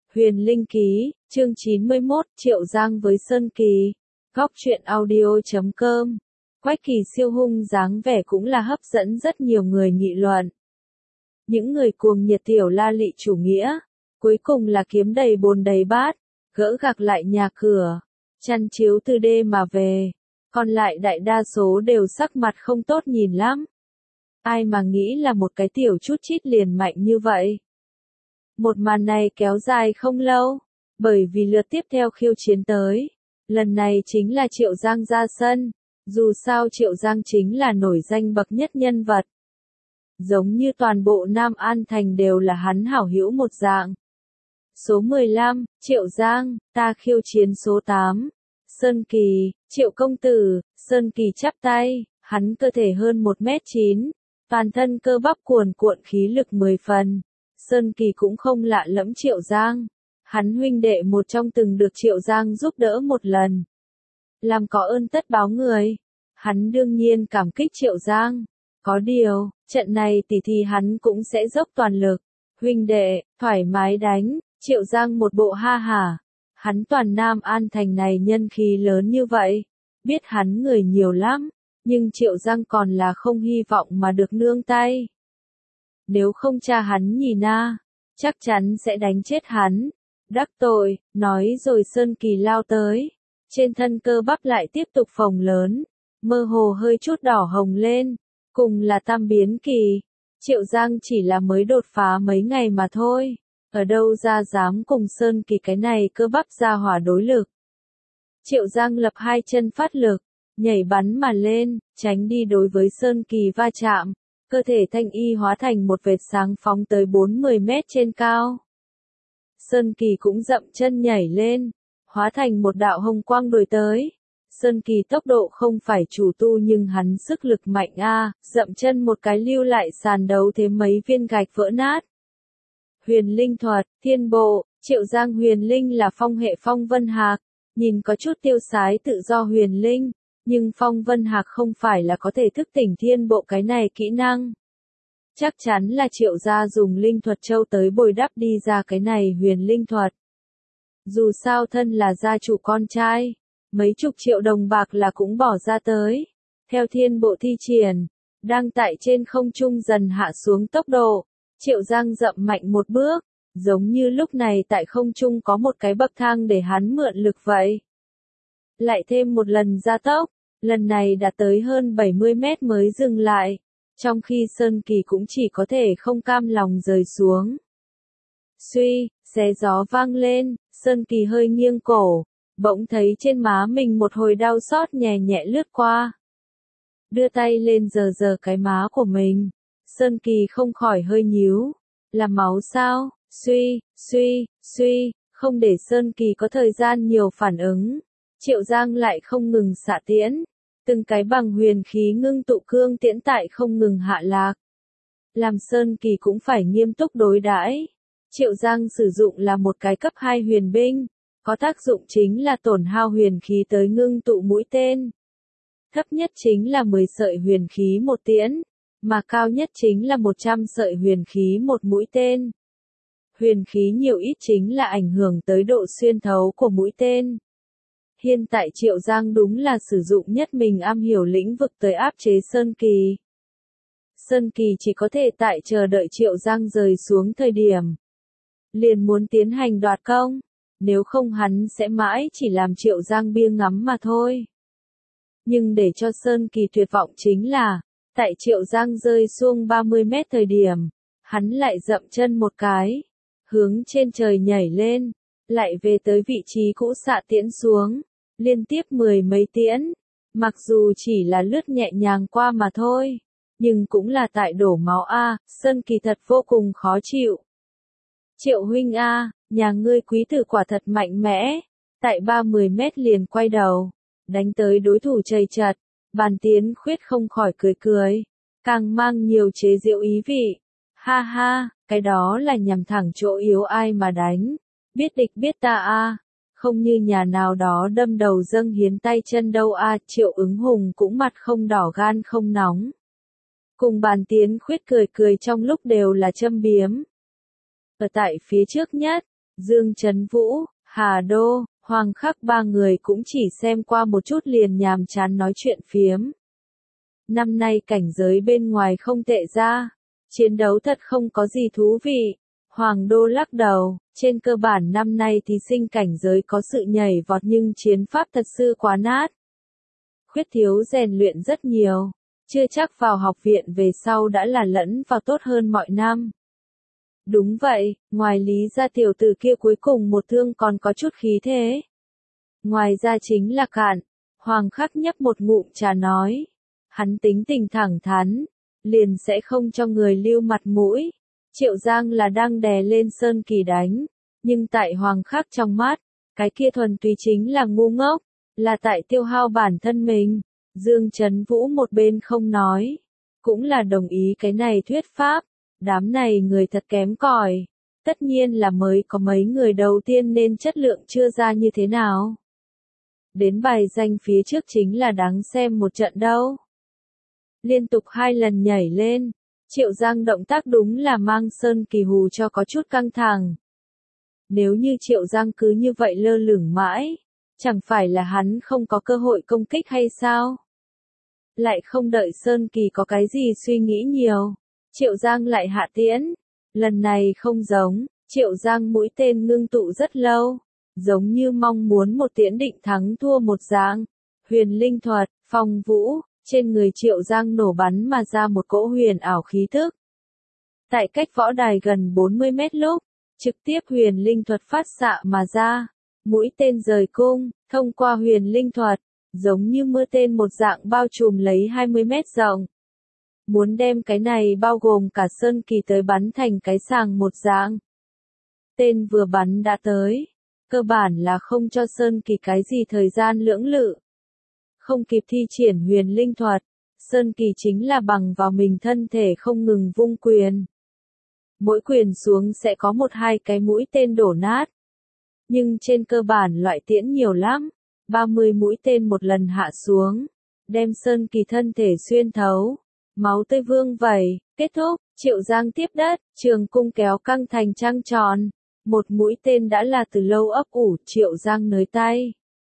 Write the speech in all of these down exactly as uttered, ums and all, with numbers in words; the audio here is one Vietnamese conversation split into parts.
Huyền Linh Ký, chương chín mươi mốt, Triệu Giang với Sơn Kỳ. Góc truyện audio chấm com. Quách Kỳ siêu hung dáng vẻ cũng là hấp dẫn rất nhiều người nghị luận. Những người cuồng nhiệt tiểu la lị chủ nghĩa, cuối cùng là kiếm đầy bồn đầy bát, gỡ gạc lại nhà cửa, chăn chiếu từ đê mà về. Còn lại đại đa số đều sắc mặt không tốt nhìn lắm. Ai mà nghĩ là một cái tiểu chút chít liền mạnh như vậy. Một màn này kéo dài không lâu, bởi vì lượt tiếp theo khiêu chiến tới. Lần này chính là Triệu Giang ra sân, dù sao Triệu Giang chính là nổi danh bậc nhất nhân vật. Giống như toàn bộ Nam An Thành đều là hắn hảo hữu một dạng. Số mười lăm, Triệu Giang, ta khiêu chiến số tám. Sơn Kỳ, Triệu công tử. Sơn Kỳ chắp tay, hắn cơ thể hơn một mét chín, toàn thân cơ bắp cuồn cuộn khí lực mười phần. Sơn Kỳ cũng không lạ lẫm Triệu Giang. Hắn huynh đệ một trong từng được Triệu Giang giúp đỡ một lần. Làm có ơn tất báo người. Hắn đương nhiên cảm kích Triệu Giang. Có điều, trận này tỉ thì hắn cũng sẽ dốc toàn lực. Huynh đệ, thoải mái đánh. Triệu Giang một bộ ha hả. Hắn toàn Nam An Thành này nhân khí lớn như vậy. Biết hắn người nhiều lắm. Nhưng Triệu Giang còn là không hy vọng mà được nương tay. Nếu không cha hắn nhìn na, chắc chắn sẽ đánh chết hắn. Đắc tội, nói rồi Sơn Kỳ lao tới. Trên thân cơ bắp lại tiếp tục phồng lớn. Mơ hồ hơi chút đỏ hồng lên. Cùng là tam biến kỳ. Triệu Giang chỉ là mới đột phá mấy ngày mà thôi. Ở đâu ra dám cùng Sơn Kỳ cái này cơ bắp ra hỏa đối lực. Triệu Giang lập hai chân phát lực. Nhảy bắn mà lên, tránh đi đối với Sơn Kỳ va chạm. Cơ thể thanh y hóa thành một vệt sáng phóng tới bốn mươi mét trên cao. Sơn Kỳ cũng dậm chân nhảy lên, hóa thành một đạo hồng quang đuổi tới. Sơn Kỳ tốc độ không phải chủ tu nhưng hắn sức lực mạnh a, dậm chân một cái lưu lại sàn đấu thế mấy viên gạch vỡ nát. Huyền Linh thuật, thiên bộ, Triệu Giang huyền linh là phong hệ phong vân hạc, nhìn có chút tiêu sái tự do huyền linh. Nhưng phong vân hạc không phải là có thể thức tỉnh thiên bộ cái này kỹ năng. Chắc chắn là Triệu gia dùng linh thuật châu tới bồi đắp đi ra cái này huyền linh thuật. Dù sao thân là gia chủ con trai, mấy chục triệu đồng bạc là cũng bỏ ra tới. Theo thiên bộ thi triển, đang tại trên không trung dần hạ xuống tốc độ, Triệu Giang dậm mạnh một bước, giống như lúc này tại không trung có một cái bậc thang để hắn mượn lực vậy. Lại thêm một lần gia tốc. Lần này đã tới hơn bảy mươi mét mới dừng lại, trong khi Sơn Kỳ cũng chỉ có thể không cam lòng rời xuống. Suy, xé gió vang lên, Sơn Kỳ hơi nghiêng cổ, bỗng thấy trên má mình một hồi đau xót nhẹ nhẹ lướt qua. Đưa tay lên sờ sờ cái má của mình, Sơn Kỳ không khỏi hơi nhíu, là máu sao? Suy, suy, suy, không để Sơn Kỳ có thời gian nhiều phản ứng. Triệu Giang lại không ngừng xạ tiễn, từng cái bằng huyền khí ngưng tụ cương tiễn tại không ngừng hạ lạc. Làm Sơn Kỳ cũng phải nghiêm túc đối đãi. Triệu Giang sử dụng là một cái cấp hai huyền binh, có tác dụng chính là tổn hao huyền khí tới ngưng tụ mũi tên. Thấp nhất chính là mười sợi huyền khí một tiễn, mà cao nhất chính là một trăm sợi huyền khí một mũi tên. Huyền khí nhiều ít chính là ảnh hưởng tới độ xuyên thấu của mũi tên. Hiện tại Triệu Giang đúng là sử dụng nhất mình am hiểu lĩnh vực tới áp chế Sơn Kỳ. Sơn Kỳ chỉ có thể tại chờ đợi Triệu Giang rời xuống thời điểm. Liền muốn tiến hành đoạt công, nếu không hắn sẽ mãi chỉ làm Triệu Giang bia ngắm mà thôi. Nhưng để cho Sơn Kỳ tuyệt vọng chính là, tại Triệu Giang rơi xuống ba mươi mét thời điểm, hắn lại dậm chân một cái, hướng trên trời nhảy lên, lại về tới vị trí cũ xạ tiễn xuống. Liên tiếp mười mấy tiễn, mặc dù chỉ là lướt nhẹ nhàng qua mà thôi, nhưng cũng là tại đổ máu a, Sơn Kỳ thật vô cùng khó chịu. Triệu huynh a, nhà ngươi quý tử quả thật mạnh mẽ, tại ba mươi mét liền quay đầu, đánh tới đối thủ chầy chật, Bàn Tiến Khuyết không khỏi cười cười, càng mang nhiều chế giễu ý vị. Ha ha, cái đó là nhằm thẳng chỗ yếu ai mà đánh, biết địch biết ta a. Không như nhà nào đó đâm đầu dâng hiến tay chân đâu a. Triệu Ứng Hùng cũng mặt không đỏ gan không nóng. Cùng Bàn Tiến Khuyết cười cười trong lúc đều là châm biếm. Ở tại phía trước nhất, Dương Trấn Vũ, Hà Đô, Hoàng Khắc ba người cũng chỉ xem qua một chút liền nhàm chán nói chuyện phiếm. Năm nay cảnh giới bên ngoài không tệ ra, chiến đấu thật không có gì thú vị. Hoàng Đô lắc đầu, trên cơ bản năm nay thí sinh cảnh giới có sự nhảy vọt nhưng chiến pháp thật sự quá nát. Khuyết thiếu rèn luyện rất nhiều, chưa chắc vào học viện về sau đã là lẫn vào tốt hơn mọi năm. Đúng vậy, ngoài Lý gia tiểu tử kia cuối cùng một thương còn có chút khí thế. Ngoài ra chính là Cạn, Hoàng Khắc nhấp một ngụm trà nói. Hắn tính tình thẳng thắn, liền sẽ không cho người lưu mặt mũi. Triệu Giang là đang đè lên Sơn Kỳ đánh, nhưng tại Hoàng Khắc trong mắt, cái kia thuần túy chính là ngu ngốc, là tại tiêu hao bản thân mình. Dương Trấn Vũ một bên không nói, cũng là đồng ý cái này thuyết pháp. Đám này người thật kém cỏi, tất nhiên là mới có mấy người đầu tiên nên chất lượng chưa ra như thế nào. Đến bài danh phía trước chính là đáng xem một trận đâu. Liên tục hai lần nhảy lên, Triệu Giang động tác đúng là mang Sơn Kỳ hù cho có chút căng thẳng. Nếu như Triệu Giang cứ như vậy lơ lửng mãi, chẳng phải là hắn không có cơ hội công kích hay sao? Lại không đợi Sơn Kỳ có cái gì suy nghĩ nhiều, Triệu Giang lại hạ tiễn. Lần này không giống, Triệu Giang mũi tên ngưng tụ rất lâu, giống như mong muốn một tiễn định thắng thua một dạng. Huyền linh thuật, phong vũ, trên người Triệu Giang nổ bắn mà ra một cỗ huyền ảo khí thức. Tại cách võ đài gần bốn mươi mét lúc, trực tiếp huyền linh thuật phát xạ mà ra, mũi tên rời cung, thông qua huyền linh thuật, giống như mưa tên một dạng bao trùm lấy hai mươi mét rộng. Muốn đem cái này bao gồm cả Sơn Kỳ tới bắn thành cái sàng một dạng. Tên vừa bắn đã tới, cơ bản là không cho Sơn Kỳ cái gì thời gian lưỡng lự. Không kịp thi triển huyền linh thuật, Sơn Kỳ chính là bằng vào mình thân thể không ngừng vung quyền. Mỗi quyền xuống sẽ có một hai cái mũi tên đổ nát. Nhưng trên cơ bản loại tiễn nhiều lắm, ba mươi mũi tên một lần hạ xuống, đem Sơn Kỳ thân thể xuyên thấu. Máu tươi vương vẩy, kết thúc, Triệu Giang tiếp đất, trường cung kéo căng thành trăng tròn. Một mũi tên đã là từ lâu ấp ủ, Triệu Giang nới tay.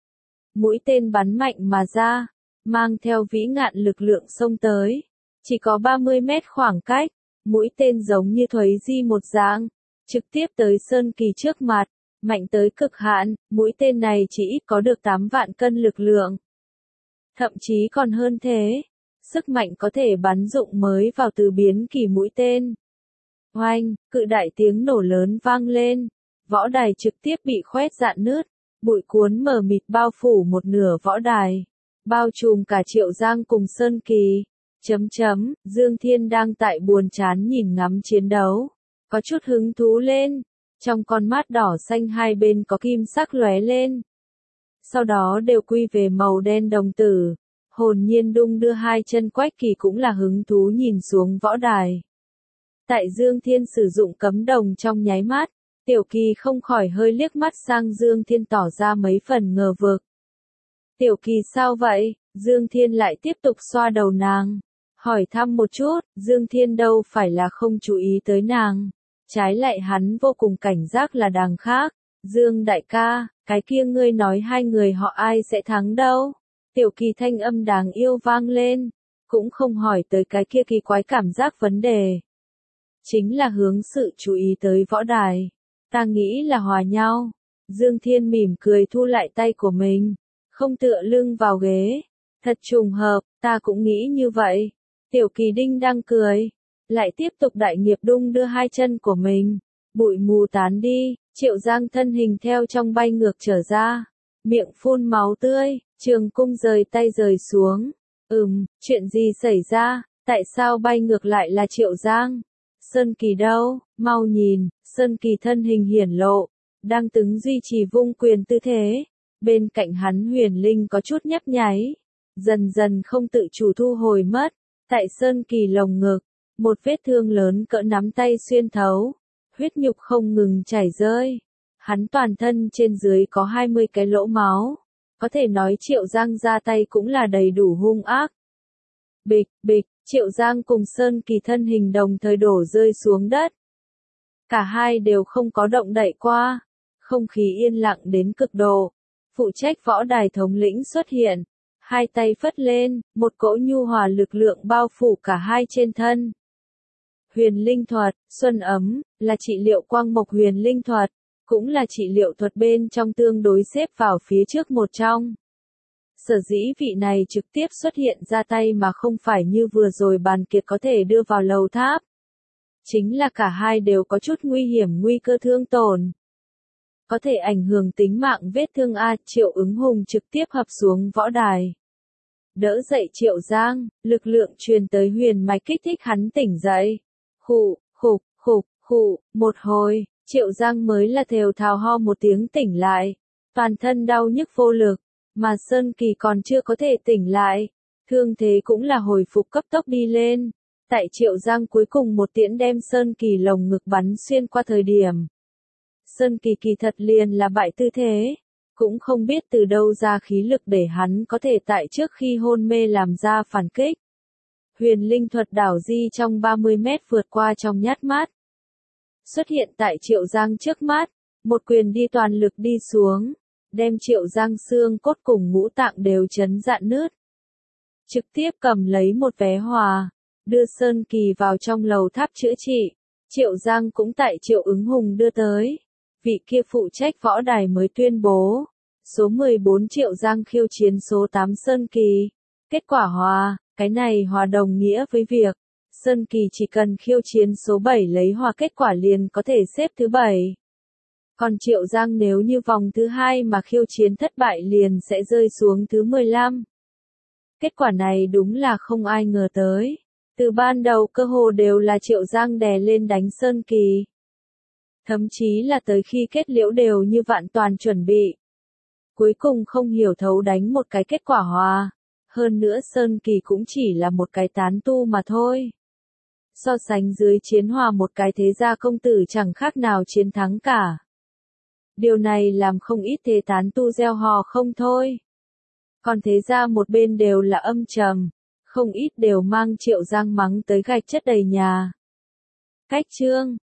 Mũi tên bắn mạnh mà ra, mang theo vĩ ngạn lực lượng xông tới. Chỉ có ba mươi mét khoảng cách, mũi tên giống như thuấy di một dạng, trực tiếp tới Sơn Kỳ trước mặt, mạnh tới cực hạn, mũi tên này chỉ ít có được tám vạn cân lực lượng. Thậm chí còn hơn thế. Sức mạnh có thể bắn dụng mới vào từ biến kỳ mũi tên. Oanh, cự đại tiếng nổ lớn vang lên, võ đài trực tiếp bị khoét rạn nứt, bụi cuốn mờ mịt bao phủ một nửa võ đài, bao trùm cả Triệu Giang cùng Sơn Kỳ. Chấm chấm, Dương Thiên đang tại buồn chán nhìn ngắm chiến đấu, có chút hứng thú lên, trong con mắt đỏ xanh hai bên có kim sắc lóe lên. Sau đó đều quy về màu đen đồng tử. Hồn nhiên đung đưa hai chân Quách Kỳ cũng là hứng thú nhìn xuống võ đài. Tại Dương Thiên sử dụng cấm đồng trong nháy mắt, Tiểu Kỳ không khỏi hơi liếc mắt sang Dương Thiên tỏ ra mấy phần ngờ vực. Tiểu Kỳ sao vậy? Dương Thiên lại tiếp tục xoa đầu nàng, hỏi thăm một chút, Dương Thiên đâu phải là không chú ý tới nàng. Trái lại hắn vô cùng cảnh giác là đằng khác. Dương đại ca, cái kia ngươi nói hai người họ ai sẽ thắng đâu? Tiểu Kỳ thanh âm đáng yêu vang lên, cũng không hỏi tới cái kia kỳ quái cảm giác vấn đề. Chính là hướng sự chú ý tới võ đài. Ta nghĩ là hòa nhau. Dương Thiên mỉm cười thu lại tay của mình, không tựa lưng vào ghế. Thật trùng hợp, ta cũng nghĩ như vậy. Tiểu Kỳ đinh đang cười, lại tiếp tục đại nghiệp đung đưa hai chân của mình. Bụi mù tán đi, Triệu Giang thân hình theo trong bay ngược trở ra, miệng phun máu tươi. Trường cung rời tay rời xuống. Ừm, chuyện gì xảy ra, tại sao bay ngược lại là Triệu Giang? Sơn Kỳ đâu, mau nhìn, Sơn Kỳ thân hình hiển lộ, đang đứng duy trì vung quyền tư thế. Bên cạnh hắn huyền linh có chút nhấp nháy, dần dần không tự chủ thu hồi mất. Tại Sơn Kỳ lồng ngực, một vết thương lớn cỡ nắm tay xuyên thấu, huyết nhục không ngừng chảy rơi. Hắn toàn thân trên dưới có hai mươi cái lỗ máu. Có thể nói Triệu Giang ra tay cũng là đầy đủ hung ác. Bịch, bịch, Triệu Giang cùng Sơn Kỳ thân hình đồng thời đổ rơi xuống đất. Cả hai đều không có động đậy qua, không khí yên lặng đến cực độ. Phụ trách võ đài thống lĩnh xuất hiện, hai tay phất lên, một cỗ nhu hòa lực lượng bao phủ cả hai trên thân. Huyền linh thuật, xuân ấm, là trị liệu quang mộc huyền linh thuật, cũng là trị liệu thuật bên trong tương đối xếp vào phía trước một trong. Sở dĩ vị này trực tiếp xuất hiện ra tay mà không phải như vừa rồi bàn kiệt có thể đưa vào lầu tháp. Chính là cả hai đều có chút nguy hiểm nguy cơ thương tổn. Có thể ảnh hưởng tính mạng vết thương A. Triệu Ứng Hùng trực tiếp hợp xuống võ đài. Đỡ dậy Triệu Giang, lực lượng truyền tới huyền mạch kích thích hắn tỉnh dậy. Khụ, khục, khục, khụ, một hồi, Triệu Giang mới là thều thào ho một tiếng tỉnh lại. Toàn thân đau nhức vô lực, mà Sơn Kỳ còn chưa có thể tỉnh lại. Thương thế cũng là hồi phục cấp tốc đi lên. Tại Triệu Giang cuối cùng một tiễn đem Sơn Kỳ lồng ngực bắn xuyên qua thời điểm. Sơn Kỳ kỳ thật liền là bại tư thế, cũng không biết từ đâu ra khí lực để hắn có thể tại trước khi hôn mê làm ra phản kích. Huyền linh thuật đảo di trong ba mươi mét vượt qua trong nhát mắt. Xuất hiện tại Triệu Giang trước mắt, một quyền đi toàn lực đi xuống, đem Triệu Giang xương cốt cùng ngũ tạng đều chấn rạn nứt. Trực tiếp cầm lấy một vé hòa, đưa Sơn Kỳ vào trong lầu tháp chữa trị. Triệu Giang cũng tại Triệu Ứng Hùng đưa tới. Vị kia phụ trách võ đài mới tuyên bố. Số mười bốn Triệu Giang khiêu chiến số tám Sơn Kỳ. Kết quả hòa, cái này hòa đồng nghĩa với việc. Sơn Kỳ chỉ cần khiêu chiến số bảy lấy hòa kết quả liền có thể xếp thứ bảy. Còn Triệu Giang nếu như vòng thứ hai mà khiêu chiến thất bại liền sẽ rơi xuống thứ mười lăm. Kết quả này đúng là không ai ngờ tới. Từ ban đầu cơ hồ đều là Triệu Giang đè lên đánh Sơn Kỳ. Thậm chí là tới khi kết liễu đều như vạn toàn chuẩn bị. Cuối cùng không hiểu thấu đánh một cái kết quả hòa. Hơn nữa Sơn Kỳ cũng chỉ là một cái tán tu mà thôi. So sánh dưới chiến hòa một cái thế gia công tử chẳng khác nào chiến thắng cả. Điều này làm không ít thế tán tu gieo hò không thôi. Còn thế gia một bên đều là âm trầm. Không ít đều mang Triệu Giang mắng tới gạch chất đầy nhà. Cách chương